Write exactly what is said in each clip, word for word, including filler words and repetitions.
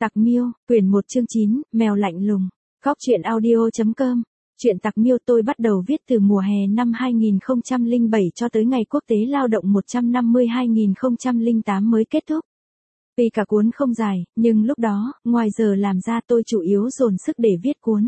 Tặc Miêu, quyển một chương chín, mèo lạnh lùng. Góc truyện audio chấm com. Truyện Tặc Miêu tôi bắt đầu viết từ mùa hè năm hai nghìn không trăm lẻ bảy cho tới ngày Quốc tế Lao động một trăm năm mươi hai nghìn không trăm lẻ tám mới kết thúc. Vì cả cuốn không dài, nhưng lúc đó, ngoài giờ làm ra tôi chủ yếu dồn sức để viết cuốn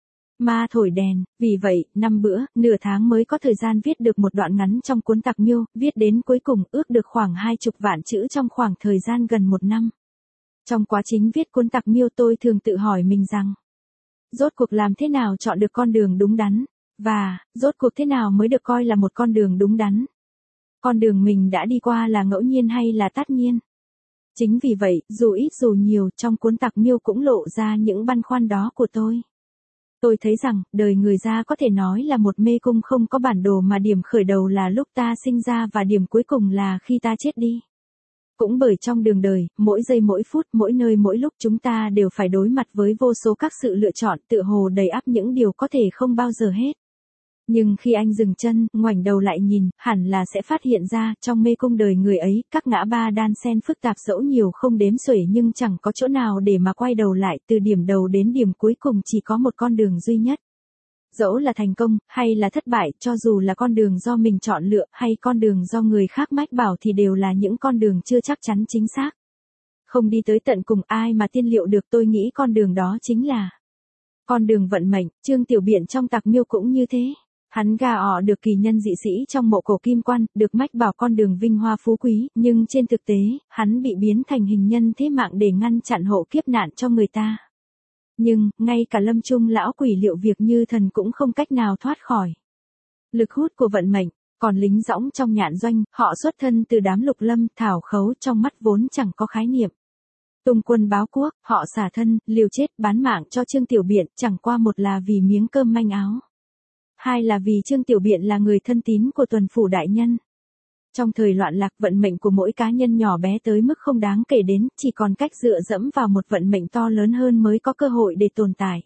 Ma thổi đèn, vì vậy, năm bữa, nửa tháng mới có thời gian viết được một đoạn ngắn trong cuốn Tặc Miêu, viết đến cuối cùng ước được khoảng hai chục vạn chữ trong khoảng thời gian gần một năm. Trong quá trình viết cuốn Tặc Miêu tôi thường tự hỏi mình rằng, rốt cuộc làm thế nào chọn được con đường đúng đắn, và, rốt cuộc thế nào mới được coi là một con đường đúng đắn. Con đường mình đã đi qua là ngẫu nhiên hay là tất nhiên. Chính vì vậy, dù ít dù nhiều, trong cuốn Tặc Miêu cũng lộ ra những băn khoăn đó của tôi. Tôi thấy rằng, đời người ra có thể nói là một mê cung không có bản đồ mà điểm khởi đầu là lúc ta sinh ra và điểm cuối cùng là khi ta chết đi. Cũng bởi trong đường đời, mỗi giây mỗi phút, mỗi nơi mỗi lúc chúng ta đều phải đối mặt với vô số các sự lựa chọn tựa hồ đầy ắp những điều có thể không bao giờ hết. Nhưng khi anh dừng chân, ngoảnh đầu lại nhìn, hẳn là sẽ phát hiện ra, trong mê cung đời người ấy, các ngã ba đan xen phức tạp dẫu nhiều không đếm xuể nhưng chẳng có chỗ nào để mà quay đầu lại, từ điểm đầu đến điểm cuối cùng chỉ có một con đường duy nhất. Dẫu là thành công, hay là thất bại, cho dù là con đường do mình chọn lựa, hay con đường do người khác mách bảo thì đều là những con đường chưa chắc chắn chính xác. Không đi tới tận cùng ai mà tiên liệu được, tôi nghĩ con đường đó chính là con đường vận mệnh. Trương Tiểu Biện trong Tặc Miêu cũng như thế. Hắn gà ọ được kỳ nhân dị sĩ trong mộ cổ kim quan, được mách bảo con đường vinh hoa phú quý, nhưng trên thực tế, hắn bị biến thành hình nhân thế mạng để ngăn chặn hộ kiếp nạn cho người ta. Nhưng, ngay cả lâm chung lão quỷ liệu việc như thần cũng không cách nào thoát khỏi lực hút của vận mệnh. Còn lính dõng trong nhạn doanh, họ xuất thân từ đám lục lâm, thảo khấu trong mắt vốn chẳng có khái niệm. Tung quân báo quốc, họ xả thân, liều chết, bán mạng cho Trương Tiểu Biện, chẳng qua một là vì miếng cơm manh áo. Hai là vì Trương Tiểu Biện là người thân tín của tuần phủ đại nhân. Trong thời loạn lạc, vận mệnh của mỗi cá nhân nhỏ bé tới mức không đáng kể đến, chỉ còn cách dựa dẫm vào một vận mệnh to lớn hơn mới có cơ hội để tồn tại.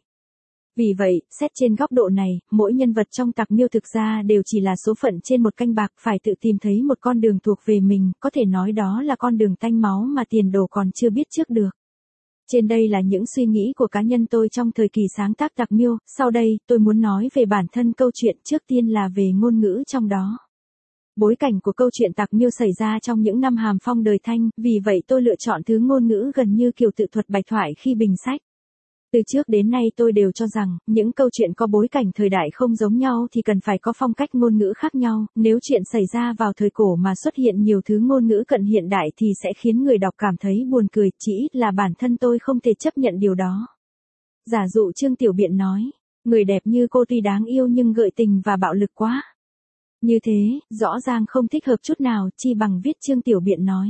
Vì vậy, xét trên góc độ này, mỗi nhân vật trong Tặc Miêu thực ra đều chỉ là số phận trên một canh bạc, phải tự tìm thấy một con đường thuộc về mình, có thể nói đó là con đường tanh máu mà tiền đồ còn chưa biết trước được. Trên đây là những suy nghĩ của cá nhân tôi trong thời kỳ sáng tác Tặc Miêu, sau đây, tôi muốn nói về bản thân câu chuyện, trước tiên là về ngôn ngữ trong đó. Bối cảnh của câu chuyện Tặc Miêu xảy ra trong những năm hàm phong đời Thanh, vì vậy tôi lựa chọn thứ ngôn ngữ gần như kiểu tự thuật bạch thoại khi bình sách. Từ trước đến nay tôi đều cho rằng, những câu chuyện có bối cảnh thời đại không giống nhau thì cần phải có phong cách ngôn ngữ khác nhau, nếu chuyện xảy ra vào thời cổ mà xuất hiện nhiều thứ ngôn ngữ cận hiện đại thì sẽ khiến người đọc cảm thấy buồn cười, chỉ ít là bản thân tôi không thể chấp nhận điều đó. Giả dụ Trương Tiểu Biện nói, người đẹp như cô tuy đáng yêu nhưng gợi tình và bạo lực quá. Như thế, rõ ràng không thích hợp chút nào, chi bằng viết Trương Tiểu Biện nói.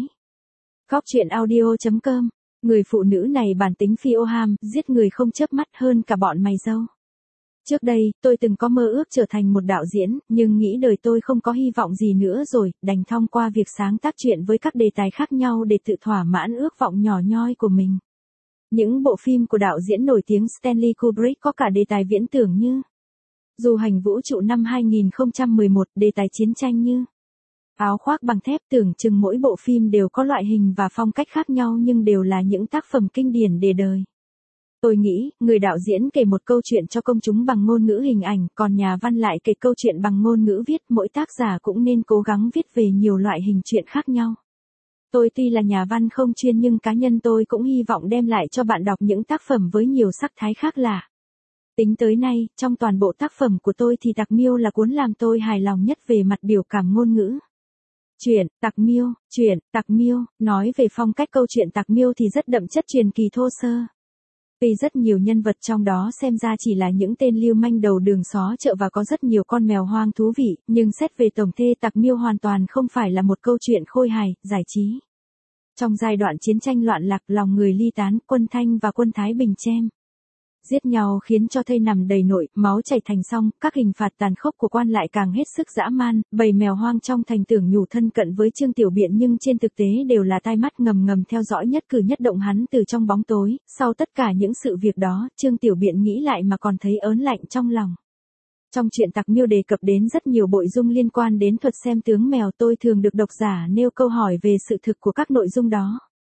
Góc truyện audio chấm com. Người phụ nữ này bản tính phi ô ham, giết người không chớp mắt hơn cả bọn mày râu. Trước đây, tôi từng có mơ ước trở thành một đạo diễn, nhưng nghĩ đời tôi không có hy vọng gì nữa rồi, đành thông qua việc sáng tác truyện với các đề tài khác nhau để tự thỏa mãn ước vọng nhỏ nhoi của mình. Những bộ phim của đạo diễn nổi tiếng Stanley Kubrick có cả đề tài viễn tưởng như Du hành vũ trụ năm hai nghìn không trăm mười một, đề tài chiến tranh như Áo khoác bằng thép. Tưởng chừng mỗi bộ phim đều có loại hình và phong cách khác nhau nhưng đều là những tác phẩm kinh điển để đời. Tôi nghĩ, người đạo diễn kể một câu chuyện cho công chúng bằng ngôn ngữ hình ảnh, còn nhà văn lại kể câu chuyện bằng ngôn ngữ viết, mỗi tác giả cũng nên cố gắng viết về nhiều loại hình chuyện khác nhau. Tôi tuy là nhà văn không chuyên nhưng cá nhân tôi cũng hy vọng đem lại cho bạn đọc những tác phẩm với nhiều sắc thái khác lạ. Tính tới nay, trong toàn bộ tác phẩm của tôi thì Tặc Miêu là cuốn làm tôi hài lòng nhất về mặt biểu cảm ngôn ngữ. Truyện Tặc Miêu, truyện Tặc Miêu, nói về phong cách câu chuyện Tặc Miêu thì rất đậm chất truyền kỳ thô sơ. Tuy rất nhiều nhân vật trong đó xem ra chỉ là những tên lưu manh đầu đường xó chợ và có rất nhiều con mèo hoang thú vị, nhưng xét về tổng thể Tặc Miêu hoàn toàn không phải là một câu chuyện khôi hài, giải trí. Trong giai đoạn chiến tranh loạn lạc, lòng người ly tán, quân Thanh và quân Thái Bình chém giết nhau khiến cho thây nằm đầy nội, máu chảy thành sông, các hình phạt tàn khốc của quan lại càng hết sức dã man, bầy mèo hoang trong thành tưởng nhủ thân cận với Trương Tiểu Biện nhưng trên thực tế đều là tai mắt ngầm ngầm theo dõi nhất cử nhất động hắn từ trong bóng tối, sau tất cả những sự việc đó, Trương Tiểu Biện nghĩ lại mà còn thấy ớn lạnh trong lòng. Trong truyện Tặc Miêu đề cập đến rất nhiều nội dung liên quan đến thuật xem tướng mèo, tôi thường được độc giả nêu câu hỏi về sự thực của các nội dung đó.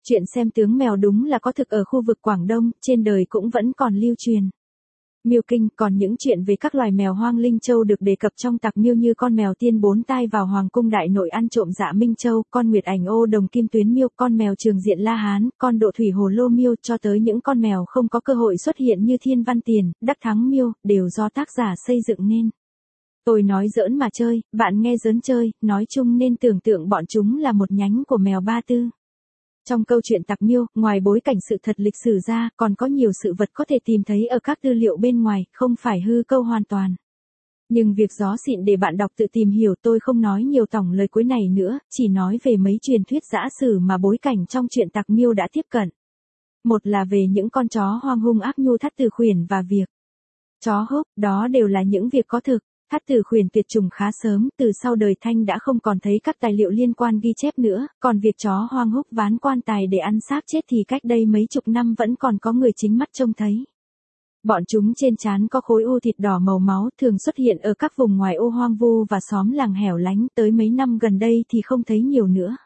Chuyện xem tướng mèo đúng là có thực ở khu vực Quảng Đông, trên đời cũng vẫn còn lưu truyền. Miêu Kinh, còn những chuyện về các loài mèo hoang Linh Châu được đề cập trong tặc miêu như con mèo tiên bốn tai vào Hoàng cung Đại Nội ăn trộm Dạ Minh Châu, con Nguyệt Ảnh ô đồng kim tuyến miêu, con mèo Trường Diện La Hán, con Độ Thủy Hồ Lô miêu cho tới những con mèo không có cơ hội xuất hiện như Thiên Văn Tiền, Đắc Thắng miêu, đều do tác giả xây dựng nên. Tôi nói giỡn mà chơi, bạn nghe giỡn chơi, nói chung nên tưởng tượng bọn chúng là một nhánh của mèo Ba Tư. Trong câu chuyện tặc miêu, ngoài bối cảnh sự thật lịch sử ra, còn có nhiều sự vật có thể tìm thấy ở các tư liệu bên ngoài, không phải hư câu hoàn toàn. Nhưng việc gió xịn để bạn đọc tự tìm hiểu, tôi không nói nhiều tổng lời cuối này nữa, chỉ nói về mấy truyền thuyết dã sử mà bối cảnh trong chuyện tặc miêu đã tiếp cận. Một là về những con chó hoang hung ác nhu Thắt Tử Khuyển và việc chó húc, đó đều là những việc có thực. Thắt Tử Khuyển tuyệt chủng khá sớm, từ sau đời Thanh đã không còn thấy các tài liệu liên quan ghi chép nữa, còn việc chó hoang húc ván quan tài để ăn xác chết thì cách đây mấy chục năm vẫn còn có người chính mắt trông thấy. Bọn chúng trên trán có khối u thịt đỏ màu máu, thường xuất hiện ở các vùng ngoài ô hoang vu và xóm làng hẻo lánh, tới mấy năm gần đây thì không thấy nhiều nữa.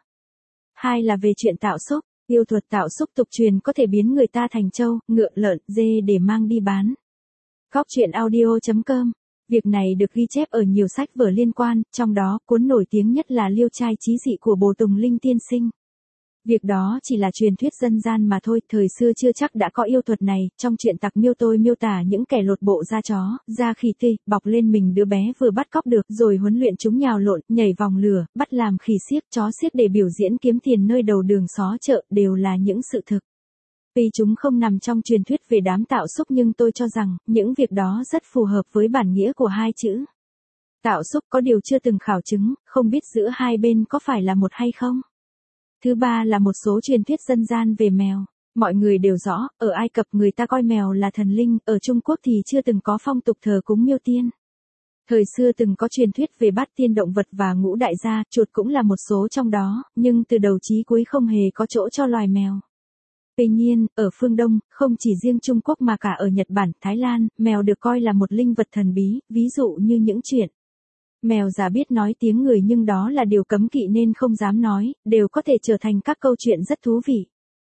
Hai là về chuyện tạo xúc, yêu thuật tạo xúc tục truyền có thể biến người ta thành trâu, ngựa, lợn, dê để mang đi bán. Góc truyện audio chấm com. Việc này được ghi chép ở nhiều sách vở liên quan, trong đó cuốn nổi tiếng nhất là Liêu trai chí dị của Bồ Tùng Linh tiên sinh. Việc đó chỉ là truyền thuyết dân gian mà thôi, thời xưa chưa chắc đã có yêu thuật này. Trong chuyện tặc miêu tôi miêu tả những kẻ lột bộ da chó, da khỉ tê, bọc lên mình đứa bé vừa bắt cóc được, rồi huấn luyện chúng nhào lộn, nhảy vòng lửa, bắt làm khỉ xiếc, chó xiếc để biểu diễn kiếm tiền nơi đầu đường xó chợ, đều là những sự thực. Tuy chúng không nằm trong truyền thuyết về đám tạo xúc nhưng tôi cho rằng, những việc đó rất phù hợp với bản nghĩa của hai chữ. Tạo xúc có điều chưa từng khảo chứng, không biết giữa hai bên có phải là một hay không. Thứ ba là một số truyền thuyết dân gian về mèo. Mọi người đều rõ, ở Ai Cập người ta coi mèo là thần linh, ở Trung Quốc thì chưa từng có phong tục thờ cúng miêu tiên. Thời xưa từng có truyền thuyết về bát tiên động vật và ngũ đại gia, chuột cũng là một số trong đó, nhưng từ đầu chí cuối không hề có chỗ cho loài mèo. Tuy nhiên, ở phương Đông, không chỉ riêng Trung Quốc mà cả ở Nhật Bản, Thái Lan, mèo được coi là một linh vật thần bí, ví dụ như những chuyện mèo già biết nói tiếng người nhưng đó là điều cấm kỵ nên không dám nói, đều có thể trở thành các câu chuyện rất thú vị.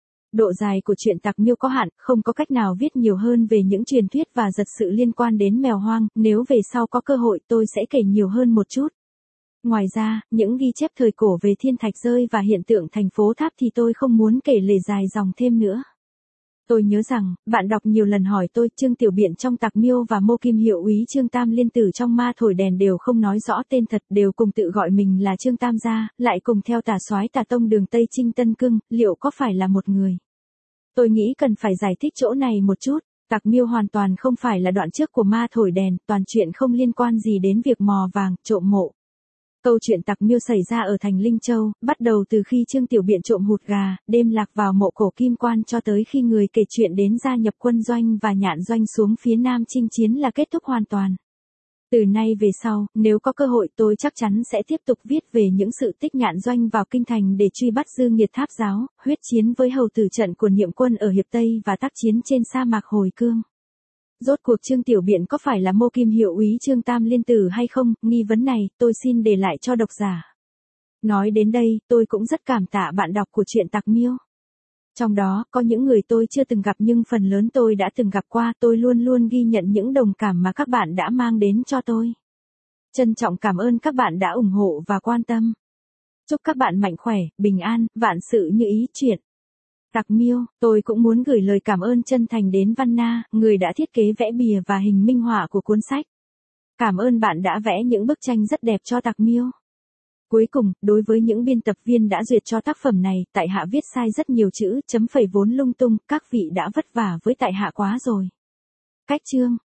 Độ dài của chuyện tặc miêu có hạn, không có cách nào viết nhiều hơn về những truyền thuyết và giật sự liên quan đến mèo hoang, nếu về sau có cơ hội tôi sẽ kể nhiều hơn một chút. Ngoài ra, những ghi chép thời cổ về thiên thạch rơi và hiện tượng thành phố tháp thì tôi không muốn kể lể dài dòng thêm nữa. Tôi nhớ rằng, bạn đọc nhiều lần hỏi tôi, Trương Tiểu Biện trong tặc miêu và Mô Kim Hiệu úy Trương Tam Liên Tử trong Ma Thổi Đèn đều không nói rõ tên thật, đều cùng tự gọi mình là Trương Tam gia, lại cùng theo tà soái Tà Tông đường Tây Trinh Tân Cưng, liệu có phải là một người? Tôi nghĩ cần phải giải thích chỗ này một chút. Tặc miêu hoàn toàn không phải là đoạn trước của Ma Thổi Đèn, toàn chuyện không liên quan gì đến việc mò vàng, trộm mộ. Câu chuyện tặc miêu xảy ra ở thành Linh Châu, bắt đầu từ khi Trương Tiểu Biện trộm hột gà, đêm lạc vào mộ cổ Kim Quan cho tới khi người kể chuyện đến gia nhập quân doanh và nhạn doanh xuống phía Nam chinh chiến là kết thúc hoàn toàn. Từ nay về sau, nếu có cơ hội tôi chắc chắn sẽ tiếp tục viết về những sự tích nhạn doanh vào kinh thành để truy bắt dư nghiệt Tháp giáo, huyết chiến với hầu tử trận của Niệm Quân ở Hiệp Tây và tác chiến trên sa mạc Hồi Cương. Rốt cuộc Trương Tiểu Biện có phải là Mô Kim Hiệu úy Trương Tam Liên Tử hay không, nghi vấn này, tôi xin để lại cho độc giả. Nói đến đây, tôi cũng rất cảm tạ bạn đọc của truyện tặc miêu. Trong đó, có những người tôi chưa từng gặp nhưng phần lớn tôi đã từng gặp qua, tôi luôn luôn ghi nhận những đồng cảm mà các bạn đã mang đến cho tôi. Trân trọng cảm ơn các bạn đã ủng hộ và quan tâm. Chúc các bạn mạnh khỏe, bình an, vạn sự như ý chuyện. Tặc miêu, tôi cũng muốn gửi lời cảm ơn chân thành đến Văn Na, người đã thiết kế vẽ bìa và hình minh họa của cuốn sách. Cảm ơn bạn đã vẽ những bức tranh rất đẹp cho tặc miêu. Cuối cùng, đối với những biên tập viên đã duyệt cho tác phẩm này, tại hạ viết sai rất nhiều chữ, chấm phẩy vốn lung tung, các vị đã vất vả với tại hạ quá rồi. Cách chương